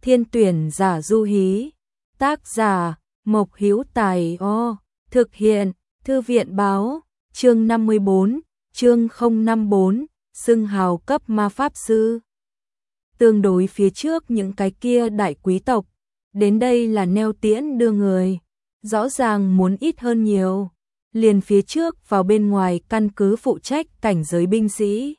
Thiên tuyển giả du hí. Tác giả Mộc Hữu Tài. Thực hiện Thư viện báo. Chương 54, chương 054, xưng hào cấp ma pháp sư. Tương đối phía trước những cái kia đại quý tộc, đến đây là neo tiễn đưa người, rõ ràng muốn ít hơn nhiều. Liền phía trước vào bên ngoài căn cứ phụ trách cảnh giới binh sĩ,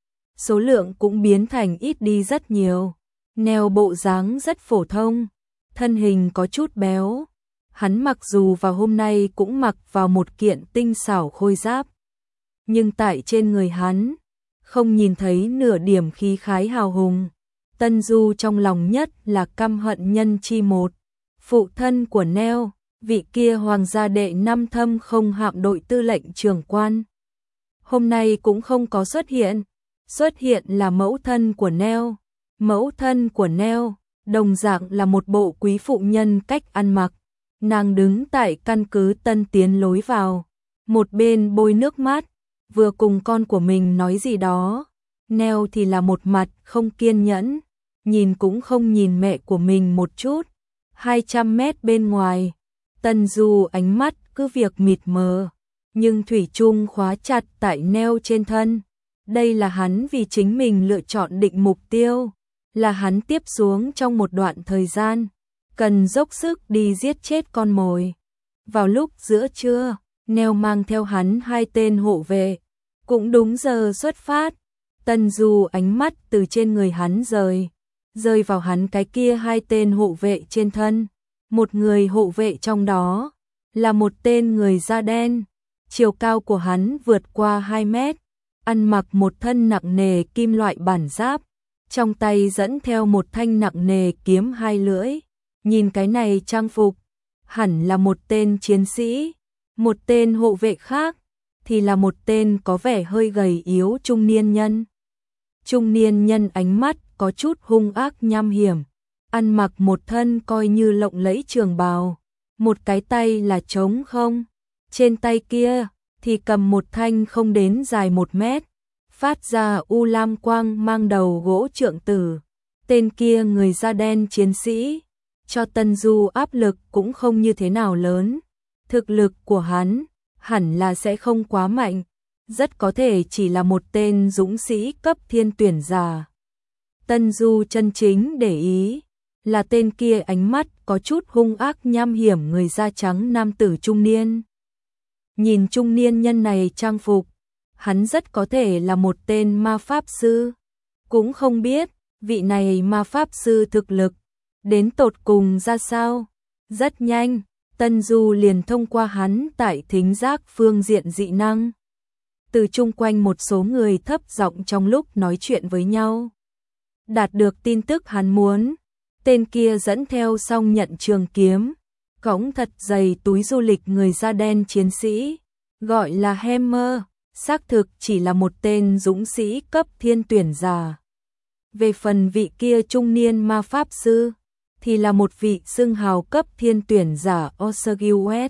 số lượng cũng biến thành ít đi rất nhiều. Neo bộ dáng rất phổ thông, thân hình có chút béo. Hắn mặc dù vào hôm nay cũng mặc vào một kiện tinh xảo khôi giáp, nhưng tại trên người hắn không nhìn thấy nửa điểm khí khái hào hùng. Tân Du trong lòng nhất là căm hận nhân chi một, phụ thân của Neo, vị kia hoàng gia đệ 5 thâm không hạm đội tư lệnh trưởng quan. Hôm nay cũng không có xuất hiện là mẫu thân của Neo. Mẫu thân của Neo đồng dạng là một bộ quý phụ nhân cách ăn mặc. Nàng đứng tại căn cứ Tân Tiến lối vào, một bên bôi nước mắt, vừa cùng con của mình nói gì đó. Neo thì là một mặt không kiên nhẫn, nhìn cũng không nhìn mẹ của mình một chút. 200 mét bên ngoài, Tân Du ánh mắt cứ việc mịt mờ, nhưng thủy chung khóa chặt tại Neo trên thân. Đây là hắn vì chính mình lựa chọn định mục tiêu, là hắn tiếp xuống trong một đoạn thời gian cần dốc sức đi giết chết con mồi. Vào lúc giữa trưa, Neo mang theo hắn 2 tên hộ vệ, cũng đúng giờ xuất phát. Tân Du ánh mắt từ trên người hắn rơi vào hắn cái kia 2 tên hộ vệ trên thân. Một người hộ vệ trong đó là một tên người da đen, chiều cao của hắn vượt qua 2 mét, ăn mặc một thân nặng nề kim loại bản giáp, trong tay dẫn theo một thanh nặng nề kiếm 2 lưỡi. Nhìn cái này trang phục, hẳn là một tên chiến sĩ. Một tên hộ vệ khác thì là một tên có vẻ hơi gầy yếu trung niên nhân. Trung niên nhân ánh mắt có chút hung ác nham hiểm, ăn mặc một thân coi như lộng lẫy trường bào, một cái tay là trống không, trên tay kia thì cầm một thanh không đến dài 1 mét, phát ra u lam quang mang đầu gỗ trượng tử. Tên kia người da đen chiến sĩ cho Tân Du áp lực cũng không như thế nào lớn. Thực lực của hắn hẳn là sẽ không quá mạnh, rất có thể chỉ là một tên dũng sĩ cấp thiên tuyển giả. Tân Du chân chính để ý là tên kia ánh mắt có chút hung ác nham hiểm người da trắng nam tử trung niên. Nhìn trung niên nhân này trang phục, hắn rất có thể là một tên ma pháp sư. Cũng không biết vị này ma pháp sư thực lực đến tột cùng ra sao. Rất nhanh, Tân Du liền thông qua hắn tại thính giác phương diện dị năng, từ chung quanh một số người thấp giọng trong lúc nói chuyện với nhau, đạt được tin tức hắn muốn. Tên kia dẫn theo song nhận trường kiếm, cõng thật dày túi du lịch người da đen chiến sĩ, gọi là Hammer, xác thực chỉ là một tên dũng sĩ cấp thiên tuyển giả. Về phần vị kia trung niên ma pháp sư, thì là một vị xưng hào cấp thiên tuyển giả Osagilwet.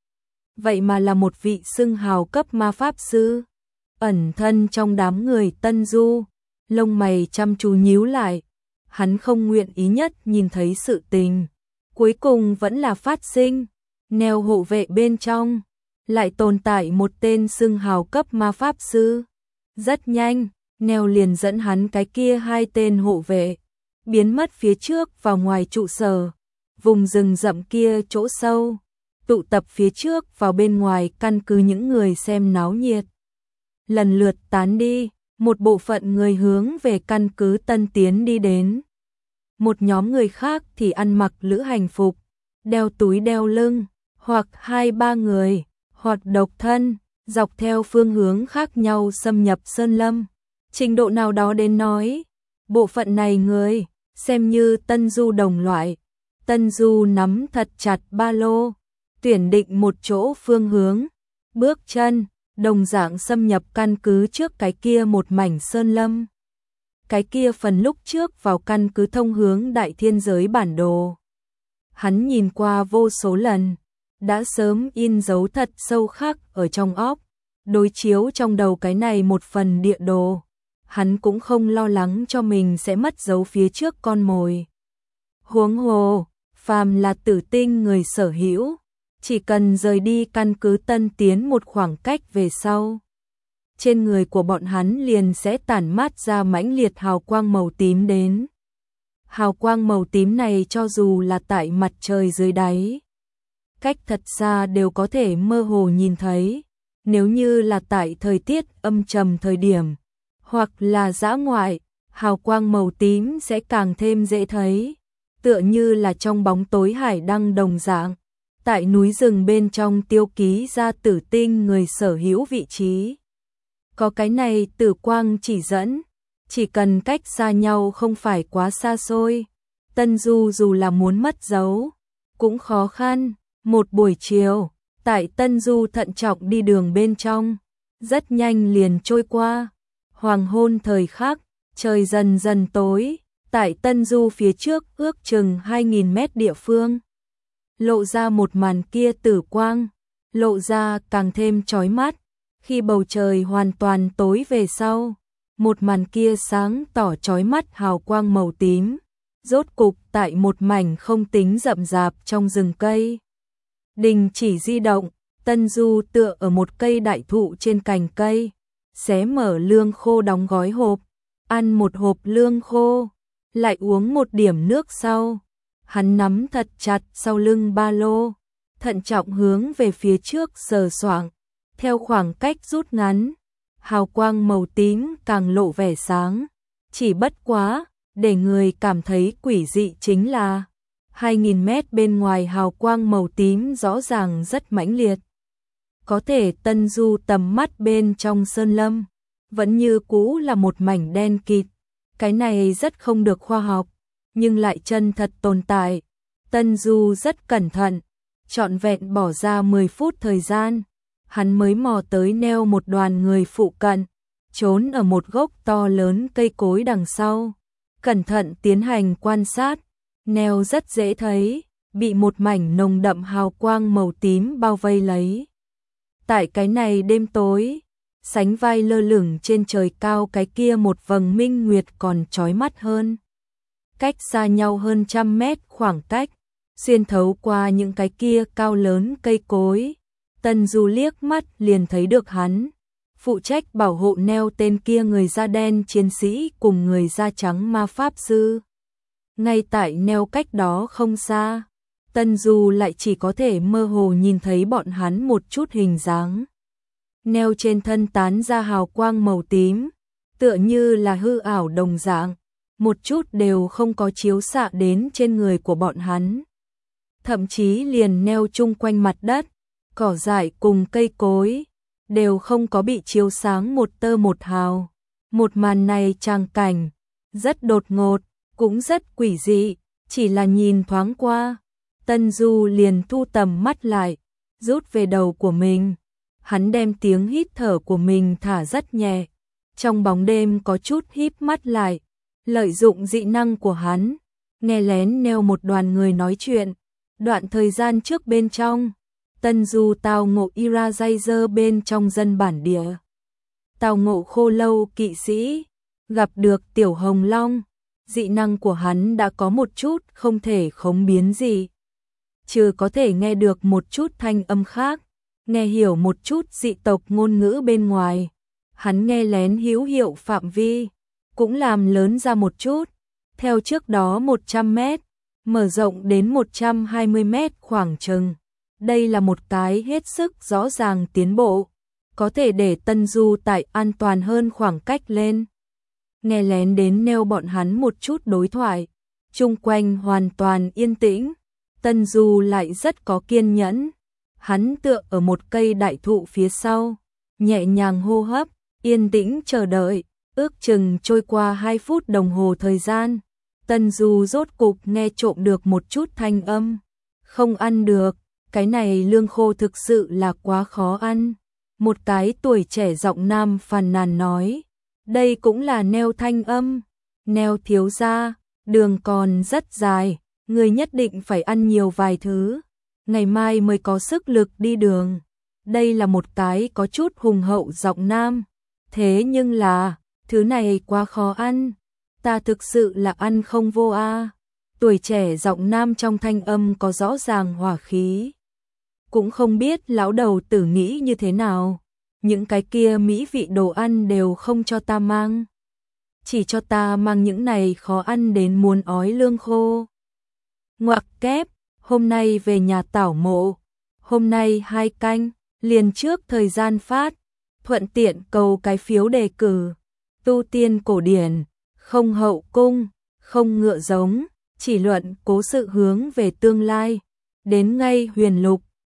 Vậy mà là một vị xưng hào cấp ma pháp sư. Ẩn thân trong đám người Tân Du, lông mày chăm chú nhíu lại. Hắn không nguyện ý nhất nhìn thấy sự tình cuối cùng vẫn là phát sinh. Neo hộ vệ bên trong lại tồn tại một tên xưng hào cấp ma pháp sư. Rất nhanh, Neo liền dẫn hắn cái kia 2 tên hộ vệ biến mất phía trước vào ngoài trụ sở, vùng rừng rậm kia chỗ sâu, tụ tập phía trước vào bên ngoài căn cứ. Những người xem náo nhiệt lần lượt tán đi, một bộ phận người hướng về căn cứ Tân Tiến đi đến. Một nhóm người khác thì ăn mặc lữ hành phục, đeo túi đeo lưng, hoặc 2-3 người, hoặc độc thân, dọc theo phương hướng khác nhau xâm nhập sơn lâm. Trình độ nào đó đến nói, bộ phận này người xem như Tân Du đồng loại. Tân Du nắm thật chặt ba lô, tuyển định một chỗ phương hướng, bước chân đồng dạng xâm nhập căn cứ trước cái kia một mảnh sơn lâm. Cái kia phần lúc trước vào căn cứ thông hướng đại thiên giới bản đồ, hắn nhìn qua vô số lần, đã sớm in dấu thật sâu khắc ở trong óc. Đối chiếu trong đầu cái này một phần địa đồ, hắn cũng không lo lắng cho mình sẽ mất dấu phía trước con mồi. Huống hồ, phàm là tử tinh người sở hữu, chỉ cần rời đi căn cứ Tân Tiến một khoảng cách về sau, trên người của bọn hắn liền sẽ tản mát ra mãnh liệt hào quang màu tím đến. Hào quang màu tím này cho dù là tại mặt trời dưới đáy, cách thật xa đều có thể mơ hồ nhìn thấy. Nếu như là tại thời tiết âm trầm thời điểm, hoặc là dã ngoại, hào quang màu tím sẽ càng thêm dễ thấy, tựa như là trong bóng tối hải đăng đồng dạng, tại núi rừng bên trong tiêu ký ra tử tinh người sở hữu vị trí. Có cái này tử quang chỉ dẫn, chỉ cần cách xa nhau không phải quá xa xôi, Tân Du dù là muốn mất dấu, cũng khó khăn. Một buổi chiều, tại Tân Du thận trọng đi đường bên trong, rất nhanh liền trôi qua. Hoàng hôn thời khắc, trời dần dần tối, tại Tân Du phía trước ước chừng 2.000 mét địa phương. Lộ ra một màn kia tử quang, lộ ra càng thêm chói mắt. Khi bầu trời hoàn toàn tối về sau, một màn kia sáng tỏ chói mắt hào quang màu tím, rốt cục tại một mảnh không tính rậm rạp trong rừng cây. Đình chỉ di động, Tân Du tựa ở một cây đại thụ trên cành cây, xé mở lương khô đóng gói hộp, ăn một hộp lương khô, lại uống một điểm nước sau. Hắn nắm thật chặt sau lưng ba lô, thận trọng hướng về phía trước sờ soạng, theo khoảng cách rút ngắn, hào quang màu tím càng lộ vẻ sáng, chỉ bất quá, để người cảm thấy quỷ dị chính là 2.000 mét bên ngoài hào quang màu tím rõ ràng rất mãnh liệt. Có thể Tân Du tầm mắt bên trong sơn lâm, vẫn như cũ là một mảnh đen kịt, cái này rất không được khoa học, nhưng lại chân thật tồn tại. Tân Du rất cẩn thận, trọn vẹn bỏ ra 10 phút thời gian, hắn mới mò tới neo một đoàn người phụ cận, trốn ở một gốc to lớn cây cối đằng sau, cẩn thận tiến hành quan sát. Neo rất dễ thấy, bị một mảnh nồng đậm hào quang màu tím bao vây lấy. Tại cái này đêm tối, sánh vai lơ lửng trên trời cao cái kia một vầng minh nguyệt còn chói mắt hơn. Cách xa nhau hơn 100 mét khoảng cách, xuyên thấu qua những cái kia cao lớn cây cối, Tân Du liếc mắt liền thấy được hắn. Phụ trách bảo hộ neo tên kia người da đen chiến sĩ cùng người da trắng ma pháp sư. Ngay tại neo cách đó không xa, Tân Du lại chỉ có thể mơ hồ nhìn thấy bọn hắn một chút hình dáng. Neo trên thân tán ra hào quang màu tím, tựa như là hư ảo đồng dạng, một chút đều không có chiếu xạ đến trên người của bọn hắn. Thậm chí liền neo chung quanh mặt đất, cỏ dại cùng cây cối, đều không có bị chiếu sáng một tơ một hào. Một màn này tràng cảnh, rất đột ngột, cũng rất quỷ dị, chỉ là nhìn thoáng qua, Tân Du liền thu tầm mắt lại, rút về đầu của mình. Hắn đem tiếng hít thở của mình thả rất nhẹ, trong bóng đêm có chút híp mắt lại, lợi dụng dị năng của hắn, nghe lén neo một đoàn người nói chuyện. Đoạn thời gian trước bên trong, Tân Du tao ngộ Irajazer bên trong dân bản địa. Tao ngộ Khô Lâu kỵ sĩ, gặp được Tiểu Hồng Long, dị năng của hắn đã có một chút không thể khống biến gì. Trừ có thể nghe được một chút thanh âm khác, nghe hiểu một chút dị tộc ngôn ngữ bên ngoài. Hắn nghe lén hữu hiệu phạm vi, cũng làm lớn ra một chút, theo trước đó 100 mét, mở rộng đến 120 mét khoảng chừng. Đây là một cái hết sức rõ ràng tiến bộ, có thể để Tân Du tại an toàn hơn khoảng cách lên. Nghe lén đến neo bọn hắn một chút đối thoại, chung quanh hoàn toàn yên tĩnh, Tân Du lại rất có kiên nhẫn. Hắn tựa ở một cây đại thụ phía sau, nhẹ nhàng hô hấp, yên tĩnh chờ đợi, ước chừng trôi qua 2 phút đồng hồ thời gian. Tân Du rốt cục nghe trộm được một chút thanh âm. Không ăn được, cái này lương khô thực sự là quá khó ăn. Một cái tuổi trẻ giọng nam phàn nàn nói. Đây cũng là neo thanh âm. Neo thiếu gia, đường còn rất dài, người nhất định phải ăn nhiều vài thứ, ngày mai mới có sức lực đi đường. Đây là một cái có chút hùng hậu giọng nam. Thế nhưng là, thứ này quá khó ăn. Ta thực sự là ăn không vô a. Tuổi trẻ giọng nam trong thanh âm có rõ ràng hỏa khí. Cũng không biết lão đầu tử nghĩ như thế nào. Những cái kia mỹ vị đồ ăn đều không cho ta mang. Chỉ cho ta mang những này khó ăn đến muốn ói lương khô. Ngoặc kép, hôm nay về nhà tảo mộ. Hôm nay 2 canh, liền trước thời gian phát. Thuận tiện cầu cái phiếu đề cử. Tu tiên cổ điển, không hậu cung, không ngựa giống, chỉ luận cố sự hướng về tương lai. Đến ngay huyền lục.